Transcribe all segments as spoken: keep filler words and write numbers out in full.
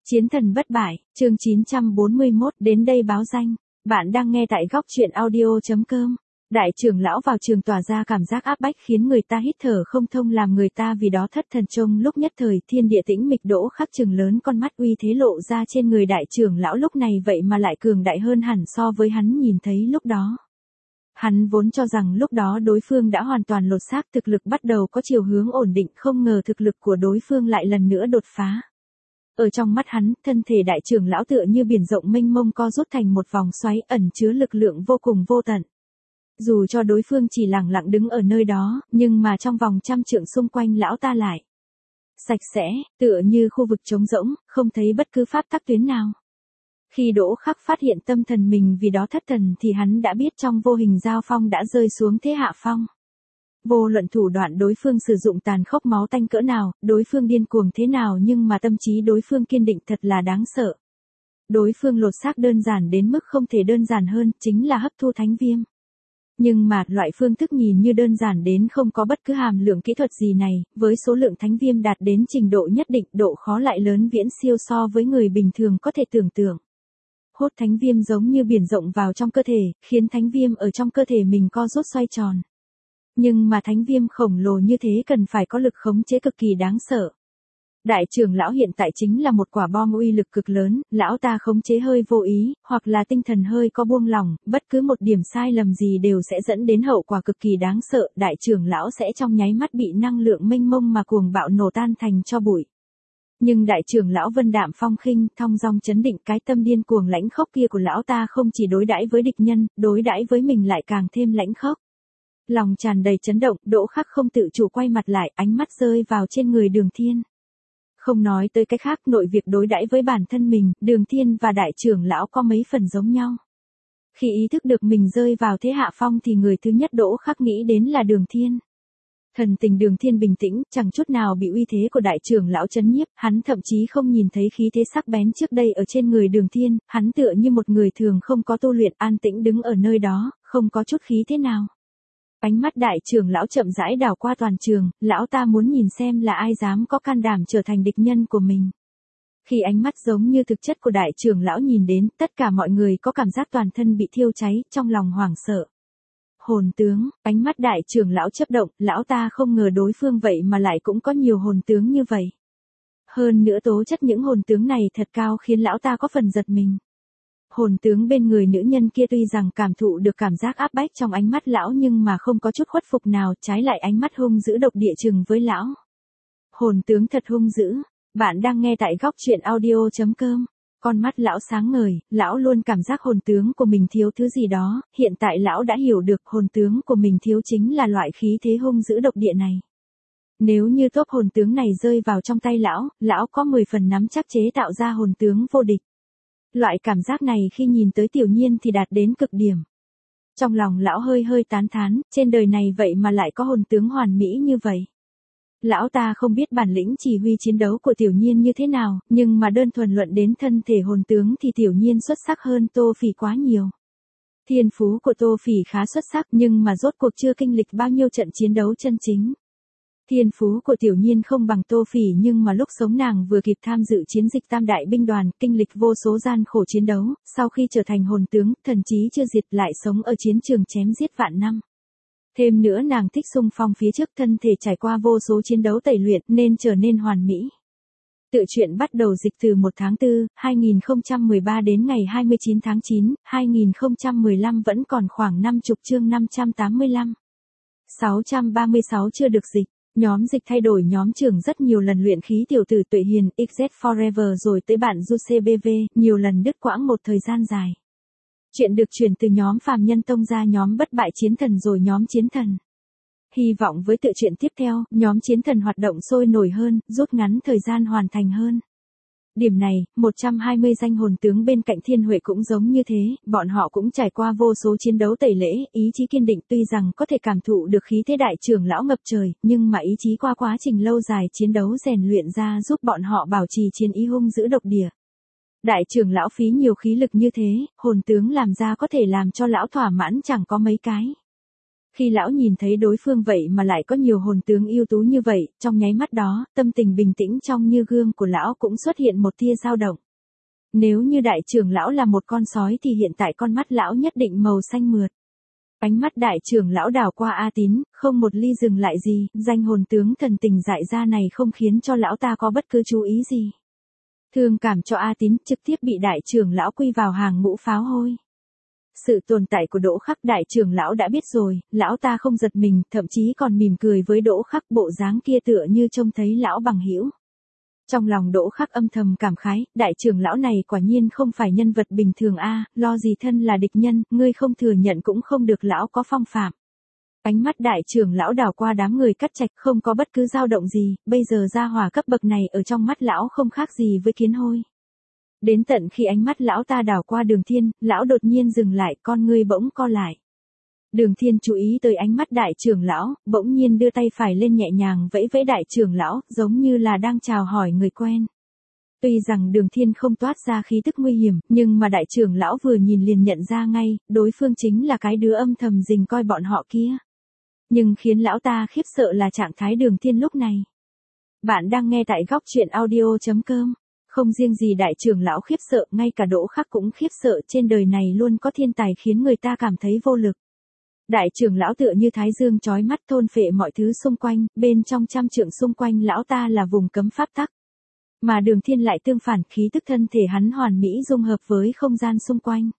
Chiến thần bất bại, chương chín trăm bốn mươi mốt, đến đây báo danh. Bạn đang nghe tại góc truyện audio chấm com. Đại trưởng lão vào trường tỏa ra cảm giác áp bách khiến người ta hít thở không thông, làm người ta vì đó thất thần. Trông lúc nhất thời thiên địa tĩnh mịch, Đỗ Khắc trừng lớn con mắt, uy thế lộ ra trên người đại trưởng lão lúc này vậy mà lại cường đại hơn hẳn so với hắn nhìn thấy lúc đó. Hắn vốn cho rằng lúc đó đối phương đã hoàn toàn lột xác, thực lực bắt đầu có chiều hướng ổn định, không ngờ thực lực của đối phương lại lần nữa đột phá. Ở trong mắt hắn, thân thể đại trưởng lão tựa như biển rộng mênh mông co rút thành một vòng xoáy, ẩn chứa lực lượng vô cùng vô tận. Dù cho đối phương chỉ lẳng lặng đứng ở nơi đó, nhưng mà trong vòng trăm trượng xung quanh lão ta lại sạch sẽ, tựa như khu vực trống rỗng, không thấy bất cứ pháp tắc tuyến nào. Khi Đỗ Khắc phát hiện tâm thần mình vì đó thất thần thì hắn đã biết trong vô hình giao phong đã rơi xuống thế hạ phong. Vô luận thủ đoạn đối phương sử dụng tàn khốc máu tanh cỡ nào, đối phương điên cuồng thế nào, nhưng mà tâm trí đối phương kiên định thật là đáng sợ. Đối phương lột xác đơn giản đến mức không thể đơn giản hơn, chính là hấp thu thánh viêm. Nhưng mà, loại phương thức nhìn như đơn giản đến không có bất cứ hàm lượng kỹ thuật gì này, với số lượng thánh viêm đạt đến trình độ nhất định, độ khó lại lớn viễn siêu so với người bình thường có thể tưởng tượng. Hút thánh viêm giống như biển rộng vào trong cơ thể, khiến thánh viêm ở trong cơ thể mình co rút xoay tròn. Nhưng mà thánh viêm khổng lồ như thế cần phải có lực khống chế cực kỳ đáng sợ. Đại trưởng lão hiện tại chính là một quả bom uy lực cực lớn, lão ta khống chế hơi vô ý, hoặc là tinh thần hơi có buông lỏng, bất cứ một điểm sai lầm gì đều sẽ dẫn đến hậu quả cực kỳ đáng sợ, đại trưởng lão sẽ trong nháy mắt bị năng lượng mênh mông mà cuồng bạo nổ tan thành tro bụi. Nhưng đại trưởng lão vân đạm phong khinh, thong dong chấn định, cái tâm điên cuồng lãnh khốc kia của lão ta không chỉ đối đãi với địch nhân, đối đãi với mình lại càng thêm lãnh khốc. Lòng tràn đầy chấn động, Đỗ Khắc không tự chủ quay mặt lại, ánh mắt rơi vào trên người Đường Thiên. Không nói tới cái khác, nội việc đối đãi với bản thân mình, Đường Thiên và đại trưởng lão có mấy phần giống nhau. Khi ý thức được mình rơi vào thế hạ phong thì người thứ nhất Đỗ Khắc nghĩ đến là Đường Thiên. Thần tình Đường Thiên bình tĩnh, chẳng chút nào bị uy thế của đại trưởng lão chấn nhiếp, hắn thậm chí không nhìn thấy khí thế sắc bén trước đây ở trên người Đường Thiên, hắn tựa như một người thường không có tu luyện, an tĩnh đứng ở nơi đó, không có chút khí thế nào. Ánh mắt đại trưởng lão chậm rãi đảo qua toàn trường, lão ta muốn nhìn xem là ai dám có can đảm trở thành địch nhân của mình. Khi ánh mắt giống như thực chất của đại trưởng lão nhìn đến, tất cả mọi người có cảm giác toàn thân bị thiêu cháy, trong lòng hoảng sợ. Hồn tướng, ánh mắt đại trưởng lão chớp động, lão ta không ngờ đối phương vậy mà lại cũng có nhiều hồn tướng như vậy. Hơn nữa tố chất những hồn tướng này thật cao khiến lão ta có phần giật mình. Hồn tướng bên người nữ nhân kia tuy rằng cảm thụ được cảm giác áp bách trong ánh mắt lão nhưng mà không có chút khuất phục nào, trái lại ánh mắt hung dữ độc địa chừng với lão. Hồn tướng thật hung dữ, bạn đang nghe tại góc truyện audio chấm com. Con mắt lão sáng ngời, lão luôn cảm giác hồn tướng của mình thiếu thứ gì đó, hiện tại lão đã hiểu được hồn tướng của mình thiếu chính là loại khí thế hung dữ độc địa này. Nếu như top hồn tướng này rơi vào trong tay lão, lão có mười phần nắm chắc chế tạo ra hồn tướng vô địch. Loại cảm giác này khi nhìn tới Tiểu Nhiên thì đạt đến cực điểm. Trong lòng lão hơi hơi tán thán, trên đời này vậy mà lại có hồn tướng hoàn mỹ như vậy. Lão ta không biết bản lĩnh chỉ huy chiến đấu của Tiểu Nhiên như thế nào, nhưng mà đơn thuần luận đến thân thể hồn tướng thì Tiểu Nhiên xuất sắc hơn Tô Phỉ quá nhiều. Thiên phú của Tô Phỉ khá xuất sắc nhưng mà rốt cuộc chưa kinh lịch bao nhiêu trận chiến đấu chân chính. Thiên phú của Tiểu Nhiên không bằng Tô Phỉ nhưng mà lúc sống nàng vừa kịp tham dự chiến dịch Tam Đại Binh Đoàn, kinh lịch vô số gian khổ chiến đấu, sau khi trở thành hồn tướng, thần trí chưa diệt lại sống ở chiến trường chém giết vạn năm. Thêm nữa nàng thích xung phong phía trước, thân thể trải qua vô số chiến đấu tẩy luyện nên trở nên hoàn mỹ. Tự truyện bắt đầu dịch từ một tháng tư, hai nghìn không trăm mười ba đến ngày hai mươi chín tháng chín, hai nghìn không trăm mười lăm vẫn còn khoảng năm mươi chương năm trăm tám mươi lăm. sáu trăm ba mươi sáu chưa được dịch. Nhóm dịch thay đổi nhóm trưởng rất nhiều lần, luyện khí tiểu tử Tuệ Hiền, ích dét Forever rồi tới bạn Du xê bê vê, nhiều lần đứt quãng một thời gian dài. Chuyện được chuyển từ nhóm Phàm Nhân Tông ra nhóm Bất Bại Chiến Thần rồi nhóm Chiến Thần. Hy vọng với tự truyện tiếp theo, nhóm Chiến Thần hoạt động sôi nổi hơn, rút ngắn thời gian hoàn thành hơn. Điểm này, một trăm hai mươi danh hồn tướng bên cạnh Thiên Huệ cũng giống như thế, bọn họ cũng trải qua vô số chiến đấu tẩy lễ, ý chí kiên định, tuy rằng có thể cảm thụ được khí thế đại trưởng lão ngập trời, nhưng mà ý chí qua quá trình lâu dài chiến đấu rèn luyện ra giúp bọn họ bảo trì chiến ý hung dữ độc địa. Đại trưởng lão phí nhiều khí lực như thế, hồn tướng làm ra có thể làm cho lão thỏa mãn chẳng có mấy cái. Khi lão nhìn thấy đối phương vậy mà lại có nhiều hồn tướng ưu tú như vậy, trong nháy mắt đó, tâm tình bình tĩnh trong như gương của lão cũng xuất hiện một tia dao động. Nếu như đại trưởng lão là một con sói thì hiện tại con mắt lão nhất định màu xanh mượt. Ánh mắt đại trưởng lão đảo qua A Tín, không một ly dừng lại gì, danh hồn tướng thần tình dại ra này không khiến cho lão ta có bất cứ chú ý gì. Thương cảm cho A Tín trực tiếp bị đại trưởng lão quy vào hàng ngũ pháo hôi. Sự tồn tại của Đỗ Khắc đại trưởng lão đã biết rồi, lão ta không giật mình, thậm chí còn mỉm cười với Đỗ Khắc, bộ dáng kia tựa như trông thấy lão bằng hữu. Trong lòng Đỗ Khắc âm thầm cảm khái, đại trưởng lão này quả nhiên không phải nhân vật bình thường a, lo gì thân là địch nhân, ngươi không thừa nhận cũng không được, lão có phong phạm. Ánh mắt đại trưởng lão đảo qua đám người cắt trạch, không có bất cứ dao động gì, bây giờ gia hỏa cấp bậc này ở trong mắt lão không khác gì với kiến hôi. Đến tận khi ánh mắt lão ta đảo qua Đường Thiên, lão đột nhiên dừng lại, con ngươi bỗng co lại. Đường Thiên chú ý tới ánh mắt đại trưởng lão, bỗng nhiên đưa tay phải lên nhẹ nhàng vẫy vẫy đại trưởng lão, giống như là đang chào hỏi người quen. Tuy rằng Đường Thiên không toát ra khí tức nguy hiểm, nhưng mà đại trưởng lão vừa nhìn liền nhận ra ngay, đối phương chính là cái đứa âm thầm rình coi bọn họ kia. Nhưng khiến lão ta khiếp sợ là trạng thái Đường Thiên lúc này. Bạn đang nghe tại góc truyện audio chấm com. Không riêng gì đại trưởng lão khiếp sợ, ngay cả Đỗ Khắc cũng khiếp sợ, trên đời này luôn có thiên tài khiến người ta cảm thấy vô lực. Đại trưởng lão tựa như thái dương chói mắt thôn phệ mọi thứ xung quanh, bên trong trăm trượng xung quanh lão ta là vùng cấm pháp tắc. Mà Đường Thiên lại tương phản, khí tức thân thể hắn hoàn mỹ dung hợp với không gian xung quanh.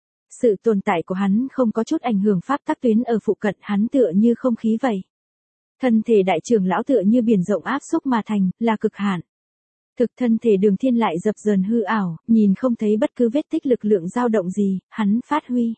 Sự tồn tại của hắn không có chút ảnh hưởng pháp tắc tuyến ở phụ cận, hắn tựa như không khí vậy. Thân thể đại trưởng lão tựa như biển rộng áp xúc mà thành, là cực hạn. Thực thân thể Đường Thiên lại dập dờn hư ảo, nhìn không thấy bất cứ vết tích lực lượng dao động gì, hắn phát huy.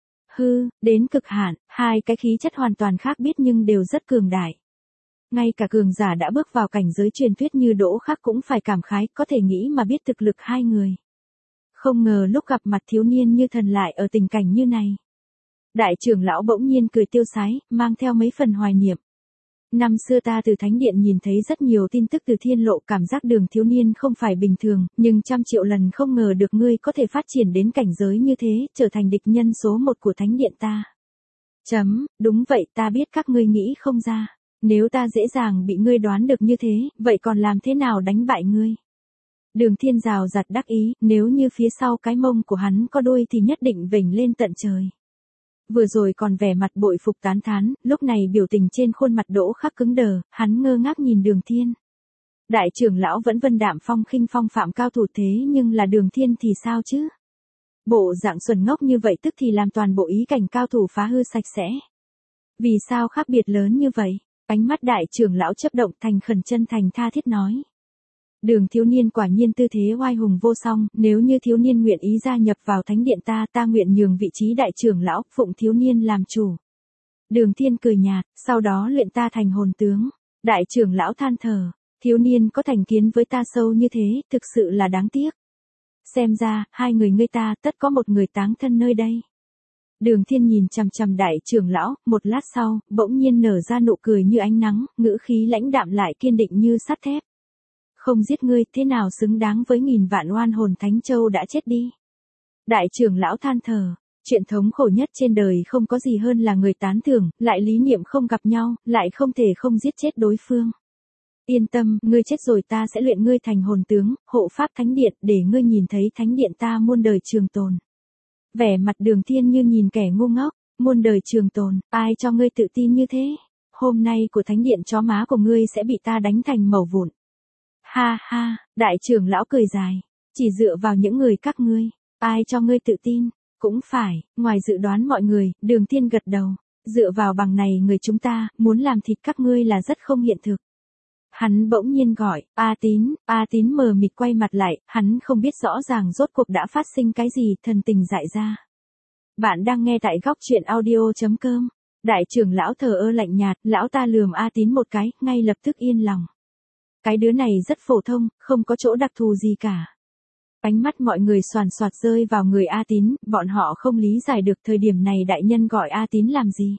Hư, đến cực hạn, hai cái khí chất hoàn toàn khác biệt nhưng đều rất cường đại. Ngay cả cường giả đã bước vào cảnh giới truyền thuyết như Đỗ Khắc cũng phải cảm khái, có thể nghĩ mà biết thực lực hai người. Không ngờ lúc gặp mặt thiếu niên như thần lại ở tình cảnh như này. Đại trưởng lão bỗng nhiên cười tiêu sái, mang theo mấy phần hoài niệm. Năm xưa ta từ thánh điện nhìn thấy rất nhiều tin tức từ thiên lộ, cảm giác Đường thiếu niên không phải bình thường, nhưng trăm triệu lần không ngờ được ngươi có thể phát triển đến cảnh giới như thế, trở thành địch nhân số một của thánh điện ta. Chấm, đúng vậy, ta biết các ngươi nghĩ không ra. Nếu ta dễ dàng bị ngươi đoán được như thế, vậy còn làm thế nào đánh bại ngươi? Đường Thiên rào rạt đắc ý, nếu như phía sau cái mông của hắn có đuôi thì nhất định vểnh lên tận trời. Vừa rồi còn vẻ mặt bội phục tán thán, lúc này biểu tình trên khuôn mặt Đỗ Khắc cứng đờ, hắn ngơ ngác nhìn Đường Thiên. Đại trưởng lão vẫn vân đạm phong khinh phong phạm cao thủ thế nhưng là Đường Thiên thì sao chứ? Bộ dạng xuẩn ngốc như vậy tức thì làm toàn bộ ý cảnh cao thủ phá hư sạch sẽ. Vì sao khác biệt lớn như vậy? Ánh mắt đại trưởng lão chớp động, thành khẩn chân thành tha thiết nói. Đường thiếu niên quả nhiên tư thế oai hùng vô song, nếu như thiếu niên nguyện ý gia nhập vào thánh điện ta, ta nguyện nhường vị trí đại trưởng lão, phụng thiếu niên làm chủ. Đường Thiên cười nhạt, sau đó luyện ta thành hồn tướng. Đại trưởng lão than thở, thiếu niên có thành kiến với ta sâu như thế, thực sự là đáng tiếc. Xem ra, hai người ngươi ta tất có một người táng thân nơi đây. Đường Thiên nhìn chằm chằm đại trưởng lão, một lát sau, bỗng nhiên nở ra nụ cười như ánh nắng, ngữ khí lãnh đạm lại kiên định như sắt thép. Không giết ngươi, thế nào xứng đáng với nghìn vạn oan hồn Thánh Châu đã chết đi. Đại trưởng lão than thở, chuyện thống khổ nhất trên đời không có gì hơn là người tán thưởng, lại lý niệm không gặp nhau, lại không thể không giết chết đối phương. Yên tâm, ngươi chết rồi ta sẽ luyện ngươi thành hồn tướng, hộ pháp thánh điện, để ngươi nhìn thấy thánh điện ta muôn đời trường tồn. Vẻ mặt Đường Thiên như nhìn kẻ ngu ngốc, muôn đời trường tồn, ai cho ngươi tự tin như thế? Hôm nay của thánh điện chó má của ngươi sẽ bị ta đánh thành mẩu vụn. Ha ha, đại trưởng lão cười dài, chỉ dựa vào những người các ngươi, ai cho ngươi tự tin? Cũng phải, ngoài dự đoán mọi người, Đường Thiên gật đầu, dựa vào bằng này người chúng ta, muốn làm thịt các ngươi là rất không hiện thực. Hắn bỗng nhiên gọi, A Tín, A Tín mờ mịt quay mặt lại, hắn không biết rõ ràng rốt cuộc đã phát sinh cái gì, thần tình dại ra. Bạn đang nghe tại góc truyện audio chấm com. Đại trưởng lão thờ ơ lạnh nhạt, lão ta lườm A Tín một cái, ngay lập tức yên lòng. Cái đứa này rất phổ thông, không có chỗ đặc thù gì cả. Ánh mắt mọi người xoàn xoạt rơi vào người A Tín, bọn họ không lý giải được thời điểm này đại nhân gọi A Tín làm gì.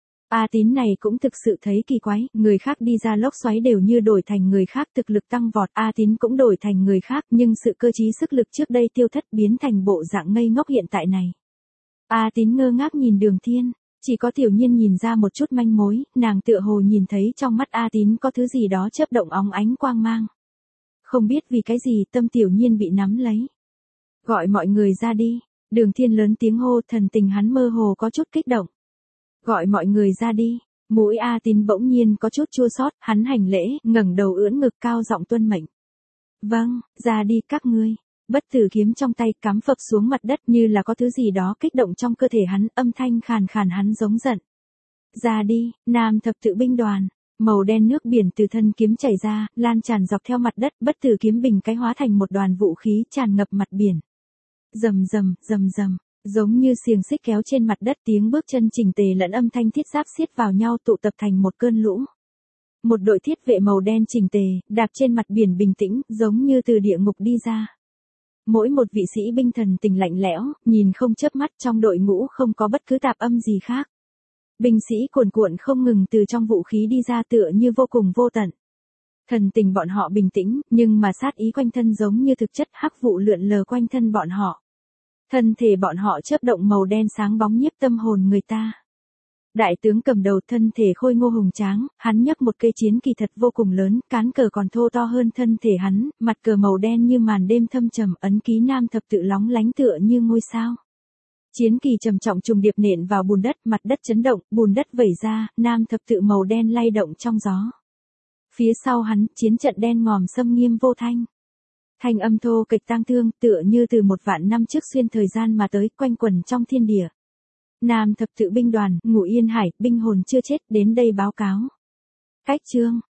A Tín này cũng thực sự thấy kỳ quái, người khác đi ra lốc xoáy đều như đổi thành người khác, thực lực tăng vọt, A Tín cũng đổi thành người khác, nhưng sự cơ trí sức lực trước đây tiêu thất biến thành bộ dạng ngây ngốc hiện tại này. A Tín ngơ ngác nhìn Đường Thiên, Chỉ có Tiểu Nhiên nhìn ra một chút manh mối, nàng tựa hồ nhìn thấy trong mắt A Tín có thứ gì đó chớp động óng ánh quang mang. Không biết vì cái gì tâm Tiểu Nhiên bị nắm lấy. Gọi mọi người ra đi, Đường Thiên lớn tiếng hô, thần tình hắn mơ hồ có chút kích động. Gọi mọi người ra đi, mũi A Tín bỗng nhiên có chút chua xót, hắn hành lễ, ngẩng đầu ưỡn ngực cao giọng tuân mệnh. Vâng, ra đi các ngươi. Bất tử kiếm trong tay cắm phập xuống mặt đất như là có thứ gì đó kích động trong cơ thể hắn, âm thanh khàn khàn hắn giống giận. Ra đi, Nam thập tự binh đoàn. Màu đen nước biển từ thân kiếm chảy ra, lan tràn dọc theo mặt đất, bất tử kiếm bình cái hóa thành một đoàn vũ khí tràn ngập mặt biển. Rầm rầm, rầm rầm, giống như xiềng xích kéo trên mặt đất, tiếng bước chân chỉnh tề lẫn âm thanh thiết giáp xiết vào nhau tụ tập thành một cơn lũ. Một đội thiết vệ màu đen chỉnh tề, đạp trên mặt biển bình tĩnh, giống như từ địa ngục đi ra. Mỗi một vị sĩ binh thần tình lạnh lẽo, nhìn không chớp mắt, trong đội ngũ không có bất cứ tạp âm gì khác. Binh sĩ cuồn cuộn không ngừng từ trong vũ khí đi ra tựa như vô cùng vô tận. Thần tình bọn họ bình tĩnh, nhưng mà sát ý quanh thân giống như thực chất hắc vụ lượn lờ quanh thân bọn họ. Thân thể bọn họ chớp động màu đen sáng bóng nhiếp tâm hồn người ta. Đại tướng cầm đầu thân thể khôi ngô hùng tráng, hắn nhấc một cây chiến kỳ thật vô cùng lớn, cán cờ còn thô to hơn thân thể hắn, mặt cờ màu đen như màn đêm thâm trầm, ấn ký Nam thập tự lóng lánh tựa như ngôi sao. Chiến kỳ trầm trọng trùng điệp nện vào bùn đất, mặt đất chấn động, bùn đất vẩy ra, Nam thập tự màu đen lay động trong gió. Phía sau hắn, chiến trận đen ngòm xâm nghiêm vô thanh. Thanh âm thô kịch tang thương, tựa như từ một vạn năm trước xuyên thời gian mà tới, quanh quẩn trong thiên địa. Nam thập tự binh đoàn, Ngũ Yên Hải, binh hồn chưa chết, đến đây báo cáo. Cách chương.